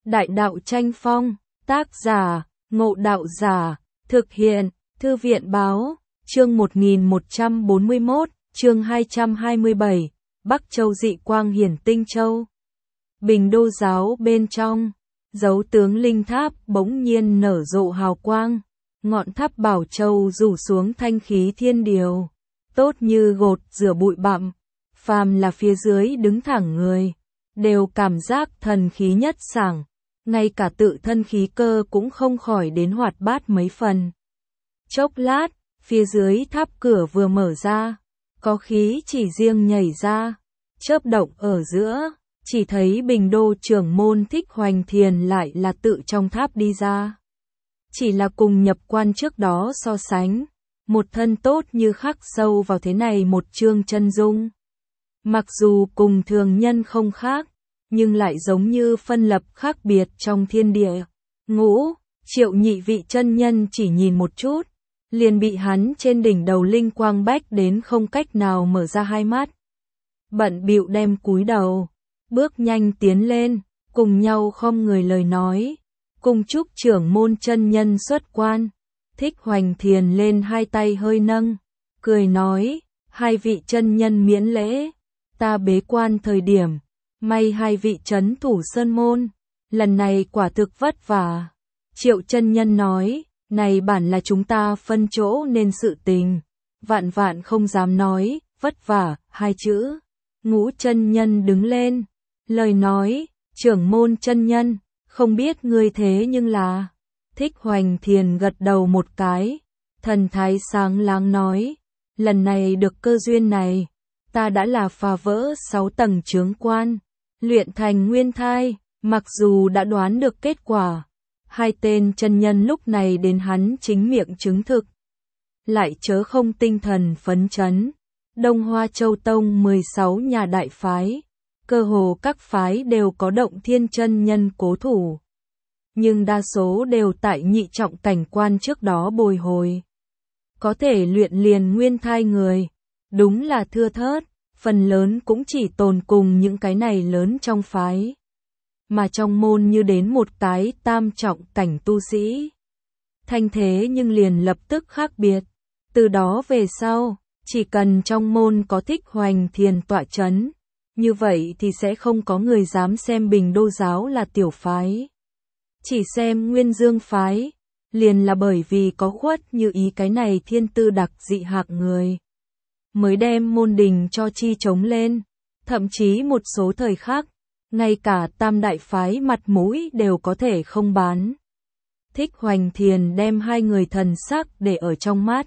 Đại đạo tranh phong, tác giả, Ngộ Đạo Giả, thực hiện, Thư viện báo, chương 1141, chương 227, Bắc Châu dị quang hiển tinh châu. Bình Đô giáo bên trong, dấu tướng linh tháp bỗng nhiên nở rộ hào quang, ngọn tháp bảo châu rủ xuống thanh khí thiên điều, tốt như gột rửa bụi bặm, phàm là phía dưới đứng thẳng người, đều cảm giác thần khí nhất sảng, ngay cả tự thân khí cơ cũng không khỏi đến hoạt bát mấy phần. Chốc lát, phía dưới tháp cửa vừa mở ra, có khí chỉ riêng nhảy ra, chớp động ở giữa, chỉ thấy Bình Đô trưởng môn Thích Hoành Thiền lại là tự trong tháp đi ra. Chỉ là cùng nhập quan trước đó so sánh, một thân tốt như khắc sâu vào thế này một chương chân dung. Mặc dù cùng thường nhân không khác, nhưng lại giống như phân lập khác biệt trong thiên địa. Ngũ, Triệu nhị vị chân nhân chỉ nhìn một chút, liền bị hắn trên đỉnh đầu linh quang bách đến không cách nào mở ra hai mắt. Bận bịu đem cúi đầu, bước nhanh tiến lên, cùng nhau không người lời nói, cùng chúc trưởng môn chân nhân xuất quan. Thích Hoành Thiền lên hai tay hơi nâng, cười nói, hai vị chân nhân miễn lễ, ta bế quan thời điểm, may hai vị trấn thủ sơn môn, lần này quả thực vất vả. Triệu chân nhân nói, này bản là chúng ta phân chỗ nên sự tình, vạn vạn không dám nói, vất vả, hai chữ. Ngũ chân nhân đứng lên, lời nói, trưởng môn chân nhân, không biết ngươi thế nhưng là. Thích Hoành Thiền gật đầu một cái, thần thái sáng láng nói, lần này được cơ duyên này, ta đã là phá vỡ 6 tầng chướng quan, luyện thành nguyên thai, mặc dù đã đoán được kết quả. Hai tên chân nhân lúc này đến hắn chính miệng chứng thực. Lại chớ không tinh thần phấn chấn. Đông Hoa Châu Tông 16 nhà đại phái, cơ hồ các phái đều có Động Thiên chân nhân cố thủ. Nhưng đa số đều tại nhị trọng cảnh quan trước đó bồi hồi. Có thể luyện liền nguyên thai người, đúng là thưa thớt, phần lớn cũng chỉ tồn cùng những cái này lớn trong phái. Mà trong môn như đến một cái tam trọng cảnh tu sĩ. Thanh thế nhưng liền lập tức khác biệt. Từ đó về sau, chỉ cần trong môn có Thích Hoành Thiền tọa chấn, như vậy thì sẽ không có người dám xem Bình Đô giáo là tiểu phái. Chỉ xem Nguyên Dương phái, liền là bởi vì có khuất như ý cái này thiên tư đặc dị hạng người. Mới đem môn đình cho chi chống lên, thậm chí một số thời khác, ngay cả tam đại phái mặt mũi đều có thể không bán. Thích Hoành Thiền đem hai người thần sắc để ở trong mắt.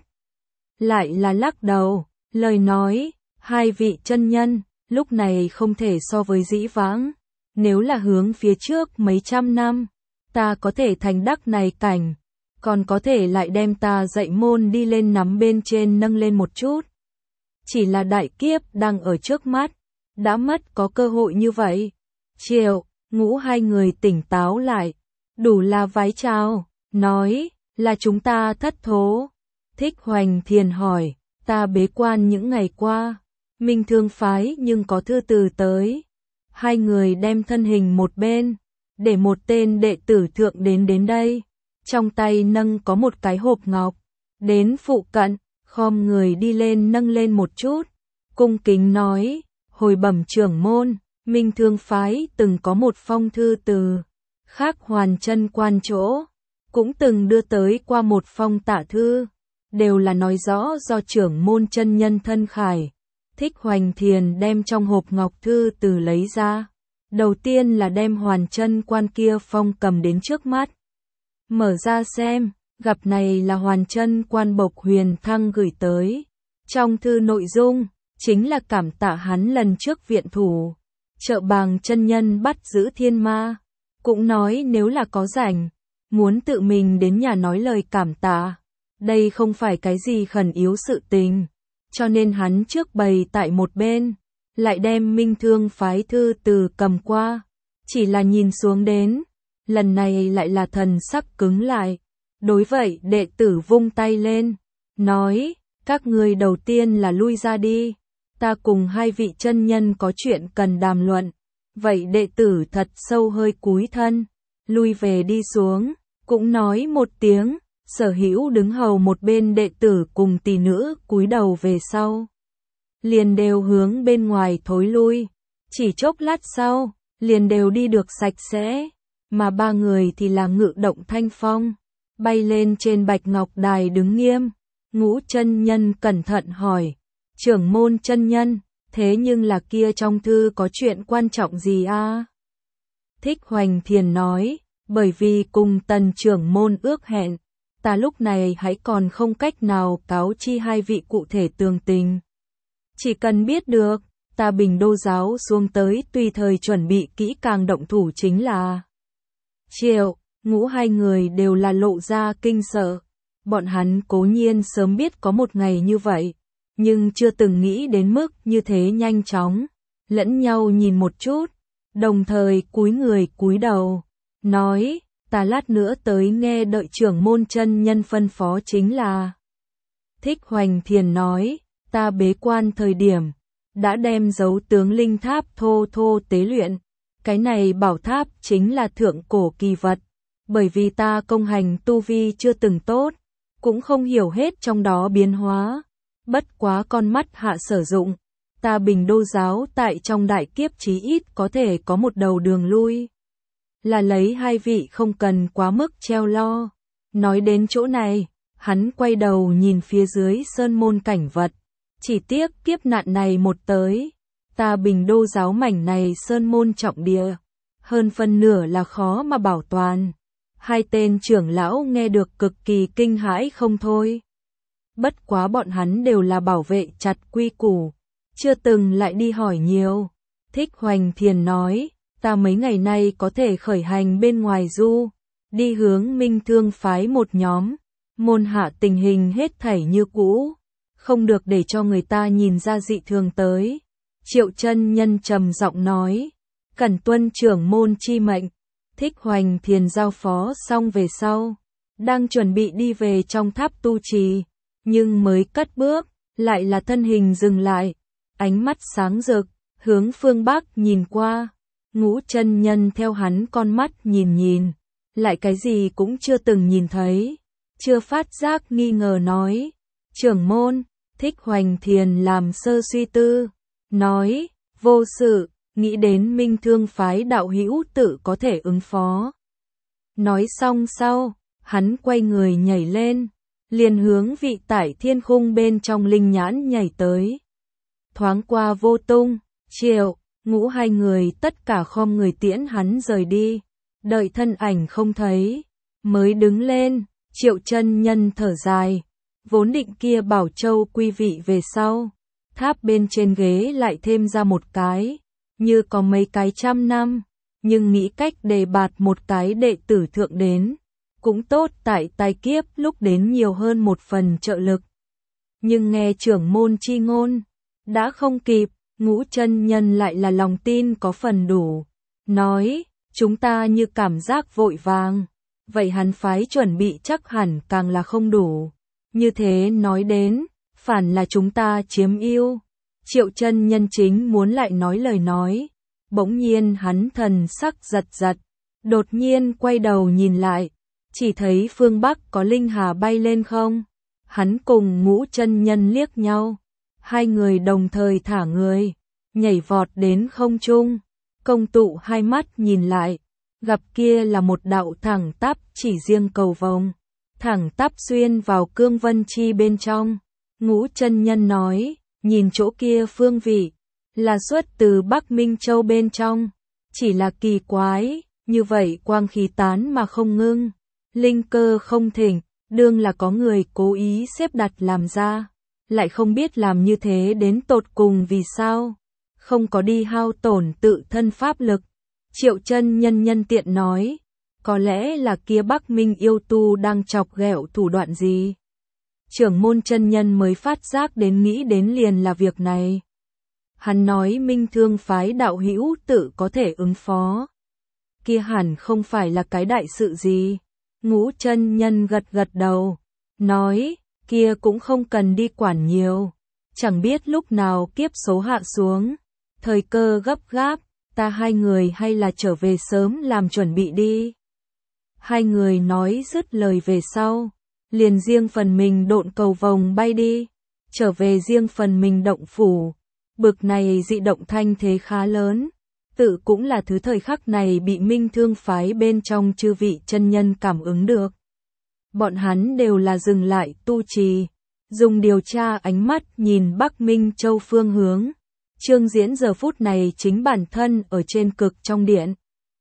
Lại là lắc đầu, lời nói, hai vị chân nhân, lúc này không thể so với dĩ vãng. Nếu là hướng phía trước mấy trăm năm, ta có thể thành đắc này cảnh, còn có thể lại đem ta dạy môn đi lên nắm bên trên nâng lên một chút. Chỉ là đại kiếp đang ở trước mắt, đã mất có cơ hội như vậy. Triệu, Ngũ hai người tỉnh táo lại, đủ là vái chào, nói, là chúng ta thất thố. Thích Hoành Thiền hỏi, ta bế quan những ngày qua, Minh Thương phái nhưng có thư từ tới. Hai người đem thân hình một bên, để một tên đệ tử thượng đến đây, trong tay nâng có một cái hộp ngọc, đến phụ cận, khom người đi lên nâng lên một chút, cung kính nói, hồi bẩm trưởng môn, Minh Thương phái từng có một phong thư từ khác Hoàn Chân quan chỗ, cũng từng đưa tới qua một phong tạ thư, đều là nói rõ do trưởng môn chân nhân thân khải. Thích Hoành Thiền đem trong hộp ngọc thư từ lấy ra, đầu tiên là đem Hoàn Chân quan kia phong cầm đến trước mắt. Mở ra xem, gặp này là Hoàn Chân quan Bộc Huyền Thăng gửi tới. Trong thư nội dung, chính là cảm tạ hắn lần trước viện thủ, trợ bàng chân nhân bắt giữ thiên ma. Cũng nói nếu là có rảnh, muốn tự mình đến nhà nói lời cảm tạ. Đây không phải cái gì khẩn yếu sự tình, cho nên hắn trước bày tại một bên, lại đem Minh Thương phái thư từ cầm qua, chỉ là nhìn xuống đến, lần này lại là thần sắc cứng lại. Đối vậy đệ tử vung tay lên, nói, các ngươi đầu tiên là lui ra đi, ta cùng hai vị chân nhân có chuyện cần đàm luận. Vậy đệ tử thật sâu hơi cúi thân, lui về đi xuống, cũng nói một tiếng, Sở Hữu đứng hầu một bên đệ tử cùng tỷ nữ cúi đầu về sau. Liền đều hướng bên ngoài thối lui, chỉ chốc lát sau, liền đều đi được sạch sẽ, mà ba người thì là ngự động thanh phong, bay lên trên bạch ngọc đài đứng nghiêm. Ngũ chân nhân cẩn thận hỏi, trưởng môn chân nhân, thế nhưng là kia trong thư có chuyện quan trọng gì a? Thích Hoành Thiền nói, bởi vì cùng Tần trưởng môn ước hẹn, ta lúc này hãy còn không cách nào cáo chi hai vị cụ thể tường tình. Chỉ cần biết được, ta Bình Đô giáo xuống tới tùy thời chuẩn bị kỹ càng động thủ chính là. Triệu, Ngũ hai người đều là lộ ra kinh sợ. Bọn hắn cố nhiên sớm biết có một ngày như vậy, nhưng chưa từng nghĩ đến mức như thế nhanh chóng. Lẫn nhau nhìn một chút, đồng thời cúi người cúi đầu, nói, ta lát nữa tới nghe đợi trưởng môn chân nhân phân phó chính là. Thích Hoành Thiền nói, ta bế quan thời điểm, đã đem dấu tướng linh tháp thô thô tế luyện, cái này bảo tháp chính là thượng cổ kỳ vật, bởi vì ta công hành tu vi chưa từng tốt, cũng không hiểu hết trong đó biến hóa, bất quá con mắt hạ sử dụng, ta Bình Đô giáo tại trong đại kiếp chí ít có thể có một đầu đường lui. Là lấy hai vị không cần quá mức treo lo. Nói đến chỗ này, hắn quay đầu nhìn phía dưới sơn môn cảnh vật, chỉ tiếc kiếp nạn này một tới, ta Bình Đô giáo mảnh này sơn môn trọng địa, hơn phân nửa là khó mà bảo toàn. Hai tên trưởng lão nghe được cực kỳ kinh hãi không thôi. Bất quá bọn hắn đều là bảo vệ chặt quy củ, chưa từng lại đi hỏi nhiều. Thích Hoành Thiền nói, ta mấy ngày nay có thể khởi hành bên ngoài du, đi hướng Minh Thương phái một nhóm, môn hạ tình hình hết thảy như cũ, không được để cho người ta nhìn ra dị thường tới. Triệu chân nhân trầm giọng nói, cẩn tuân trưởng môn chi mệnh. Thích Hoành Thiền giao phó xong về sau, đang chuẩn bị đi về trong tháp tu trì, nhưng mới cất bước, lại là thân hình dừng lại, ánh mắt sáng rực, hướng phương Bắc nhìn qua. Ngũ chân nhân theo hắn con mắt nhìn nhìn, lại cái gì cũng chưa từng nhìn thấy, chưa phát giác nghi ngờ nói, trưởng môn. Thích Hoành Thiền làm sơ suy tư, nói, vô sự, nghĩ đến Minh Thương phái đạo hữu tự có thể ứng phó. Nói xong sau, hắn quay người nhảy lên, liền hướng vị tại thiên khung bên trong linh nhãn nhảy tới. Thoáng qua vô tung, Triệu, Ngũ hai người tất cả khom người tiễn hắn rời đi, đợi thân ảnh không thấy, mới đứng lên. Triệu chân nhân thở dài, vốn định kia Bảo Châu quy vị về sau, tháp bên trên ghế lại thêm ra một cái, như có mấy cái trăm năm, nhưng nghĩ cách đề bạt một cái đệ tử thượng đến, cũng tốt tại tai kiếp lúc đến nhiều hơn một phần trợ lực. Nhưng nghe trưởng môn chi ngôn, đã không kịp. Ngũ chân nhân lại là lòng tin có phần đủ, nói, chúng ta như cảm giác vội vàng, vậy hắn phái chuẩn bị chắc hẳn càng là không đủ. Như thế nói đến, phản là chúng ta chiếm ưu. Triệu chân nhân chính muốn lại nói lời nói, bỗng nhiên hắn thần sắc giật giật, đột nhiên quay đầu nhìn lại, chỉ thấy phương Bắc có linh hà bay lên không. Hắn cùng Ngũ chân nhân liếc nhau. Hai người đồng thời thả người, nhảy vọt đến không trung, công tụ hai mắt nhìn lại, gặp kia là một đạo thẳng tắp chỉ riêng cầu vồng, thẳng tắp xuyên vào cương vân chi bên trong. Ngũ chân nhân nói, nhìn chỗ kia phương vị, là xuất từ Bắc Minh Châu bên trong, chỉ là kỳ quái, như vậy quang khí tán mà không ngưng, linh cơ không thịnh, đương là có người cố ý xếp đặt làm ra. Lại không biết làm như thế đến tột cùng vì sao, không có đi hao tổn tự thân pháp lực. Triệu chân nhân nhân tiện nói, có lẽ là kia Bắc Minh yêu tu đang chọc ghẹo thủ đoạn gì. Trưởng môn chân nhân mới phát giác đến nghĩ đến liền là việc này. Hắn nói Minh Thương phái đạo hữu tự có thể ứng phó. Kia hẳn không phải là cái đại sự gì. Ngũ chân nhân gật gật đầu, nói, kia cũng không cần đi quản nhiều, chẳng biết lúc nào kiếp số hạ xuống, thời cơ gấp gáp, ta hai người hay là trở về sớm làm chuẩn bị đi. Hai người nói dứt lời về sau, liền riêng phần mình độn cầu vồng bay đi, trở về riêng phần mình động phủ. Bực này dị động thanh thế khá lớn, tự cũng là thứ thời khắc này bị Minh Thương phái bên trong chư vị chân nhân cảm ứng được. Bọn hắn đều là dừng lại tu trì, dùng điều tra ánh mắt nhìn Bắc Minh Châu phương hướng. Trương Diễn giờ phút này chính bản thân ở trên cực trong điện.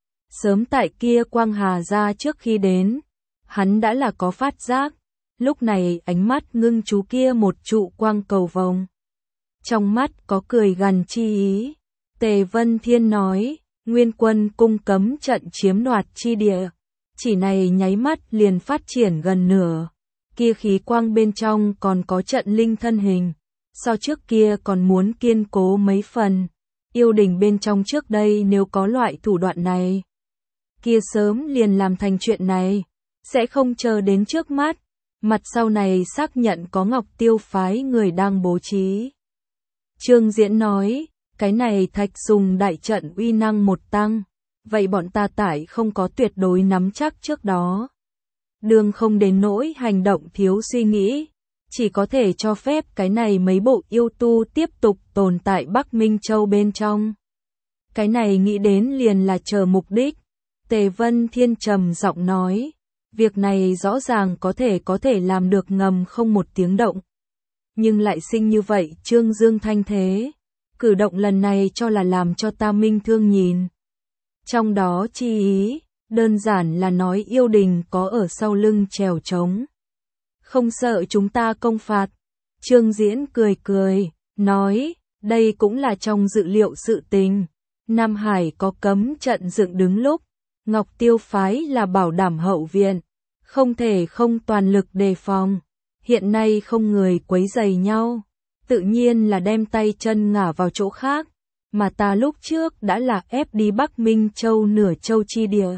Sớm tại kia Quang Hà ra trước khi đến, hắn đã là có phát giác, lúc này ánh mắt ngưng chú kia một trụ quang cầu vồng. Trong mắt có cười gằn chi ý, Tề Vân Thiên nói, Nguyên Quân cung cấm trận chiếm đoạt chi địa, chỉ này nháy mắt liền phát triển gần nửa, kia khí quang bên trong còn có trận linh thân hình, so trước kia còn muốn kiên cố mấy phần, yêu đình bên trong trước đây nếu có loại thủ đoạn này, kia sớm liền làm thành chuyện này, sẽ không chờ đến trước mắt, mặt sau này xác nhận có Ngọc Tiêu phái người đang bố trí. Trương Diễn nói, cái này Thạch Sùng đại trận uy năng một tăng, vậy bọn ta tải không có tuyệt đối nắm chắc trước đó. Đường không đến nỗi hành động thiếu suy nghĩ, chỉ có thể cho phép cái này mấy bộ yêu tu tiếp tục tồn tại Bắc Minh Châu bên trong. Cái này nghĩ đến liền là chờ mục đích. Tề Vân Thiên trầm giọng nói, việc này rõ ràng có thể làm được ngầm không một tiếng động. Nhưng lại sinh như vậy Trương Dương thanh thế, cử động lần này cho là làm cho ta Minh Thương nhìn. Trong đó chi ý, đơn giản là nói yêu đình có ở sau lưng trèo trống. Không sợ chúng ta công phạt. Trương Diễn cười cười, nói, đây cũng là trong dự liệu sự tình. Nam Hải có cấm trận dựng đứng lúc, Ngọc Tiêu phái là bảo đảm hậu viện, không thể không toàn lực đề phòng. Hiện nay không người quấy rầy nhau, tự nhiên là đem tay chân ngả vào chỗ khác, mà ta lúc trước đã là ép đi Bắc Minh Châu nửa châu chi địa.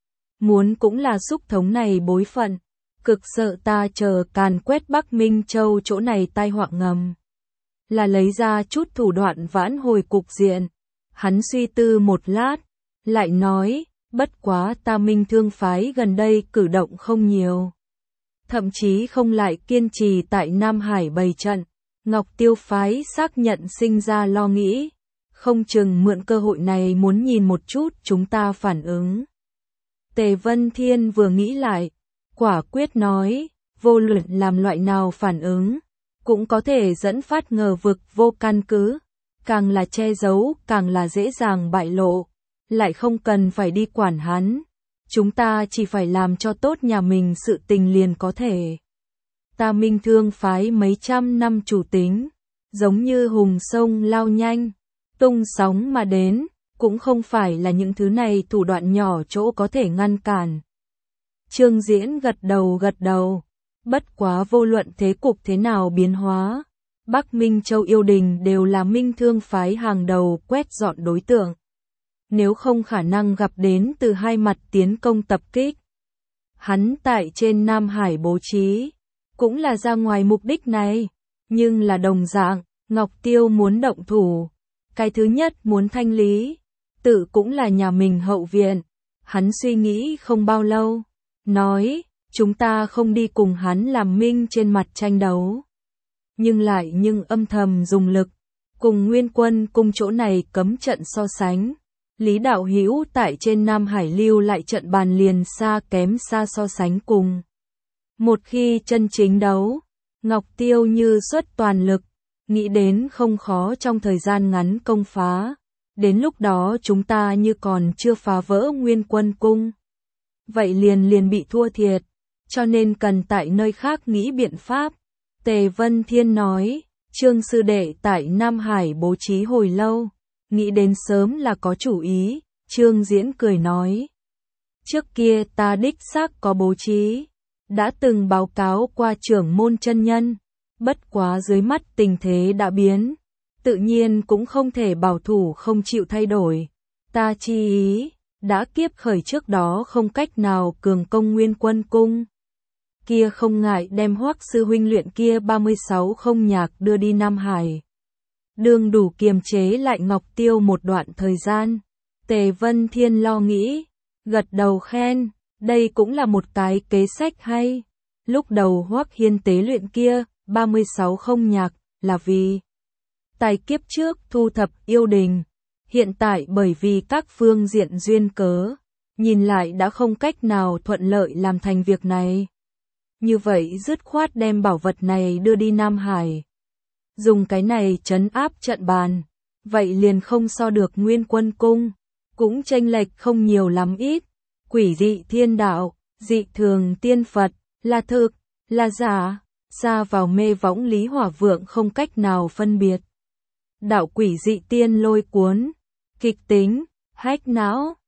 Muốn cũng là xúc thống này bối phận, cực sợ ta chờ càn quét Bắc Minh Châu chỗ này tai họa ngầm. Là lấy ra chút thủ đoạn vãn hồi cục diện. Hắn suy tư một lát, lại nói, bất quá ta Minh Thương phái gần đây cử động không nhiều. Thậm chí không lại kiên trì tại Nam Hải bày trận, Ngọc Tiêu phái xác nhận sinh ra lo nghĩ, không chừng mượn cơ hội này muốn nhìn một chút chúng ta phản ứng. Tề Vân Thiên vừa nghĩ lại, quả quyết nói, vô luận làm loại nào phản ứng, cũng có thể dẫn phát ngờ vực vô căn cứ, càng là che giấu càng là dễ dàng bại lộ, lại không cần phải đi quản hắn. Chúng ta chỉ phải làm cho tốt nhà mình sự tình liền có thể. Ta Minh Thương phái mấy trăm năm chủ tính, giống như hùng sông lao nhanh, tung sóng mà đến, cũng không phải là những thứ này thủ đoạn nhỏ chỗ có thể ngăn cản. Trương Diễn gật đầu, bất quá vô luận thế cục thế nào biến hóa, Bắc Minh Châu yêu đình đều là Minh Thương phái hàng đầu quét dọn đối tượng. Nếu không khả năng gặp đến từ hai mặt tiến công tập kích. Hắn tại trên Nam Hải bố trí, cũng là ra ngoài mục đích này, nhưng là đồng dạng, Ngọc Tiêu muốn động thủ. Cái thứ nhất muốn thanh lý, tự cũng là nhà mình hậu viện. Hắn suy nghĩ không bao lâu, nói, chúng ta không đi cùng hắn làm minh trên mặt tranh đấu. Nhưng âm thầm dùng lực, cùng Nguyên Quân cung chỗ này cấm trận so sánh. Lý Đạo Hữu tại trên Nam Hải lưu lại trận bàn liền xa kém xa so sánh cùng. Một khi chân chính đấu, Ngọc Tiêu như xuất toàn lực, nghĩ đến không khó trong thời gian ngắn công phá. Đến lúc đó chúng ta như còn chưa phá vỡ Nguyên Quân cung. Vậy liền bị thua thiệt, cho nên cần tại nơi khác nghĩ biện pháp. Tề Vân Thiên nói, Trương sư đệ tại Nam Hải bố trí hồi lâu, nghĩ đến sớm là có chủ ý. Trương Diễn cười nói, trước kia ta đích xác có bố trí, đã từng báo cáo qua trưởng môn chân nhân, bất quá dưới mắt tình thế đã biến, tự nhiên cũng không thể bảo thủ không chịu thay đổi. Ta chi ý, đã kiếp khởi trước đó không cách nào cường công Nguyên Quân cung. Kia không ngại đem Hoắc sư huynh luyện kia 36 không nhạc đưa đi Nam Hải. Đường đủ kiềm chế lại Ngọc Tiêu một đoạn thời gian. Tề Vân Thiên lo nghĩ, gật đầu khen, Đây cũng là một cái kế sách hay. Lúc đầu Hoắc Hiên tế luyện kia, 36 không nhạc, là vì tài kiếp trước thu thập yêu đình. Hiện tại bởi vì các phương diện duyên cớ, nhìn lại đã không cách nào thuận lợi làm thành việc này. Như vậy dứt khoát đem bảo vật này đưa đi Nam Hải. Dùng cái này trấn áp trận bàn. Vậy liền không so được Nguyên Quân Cung. Cũng chênh lệch không nhiều lắm ít. Quỷ dị thiên đạo, dị thường tiên Phật, là thực, là giả, xa vào mê võng Lý Hỏa Vượng không cách nào phân biệt. Đạo quỷ dị tiên lôi cuốn, kịch tính, hách não.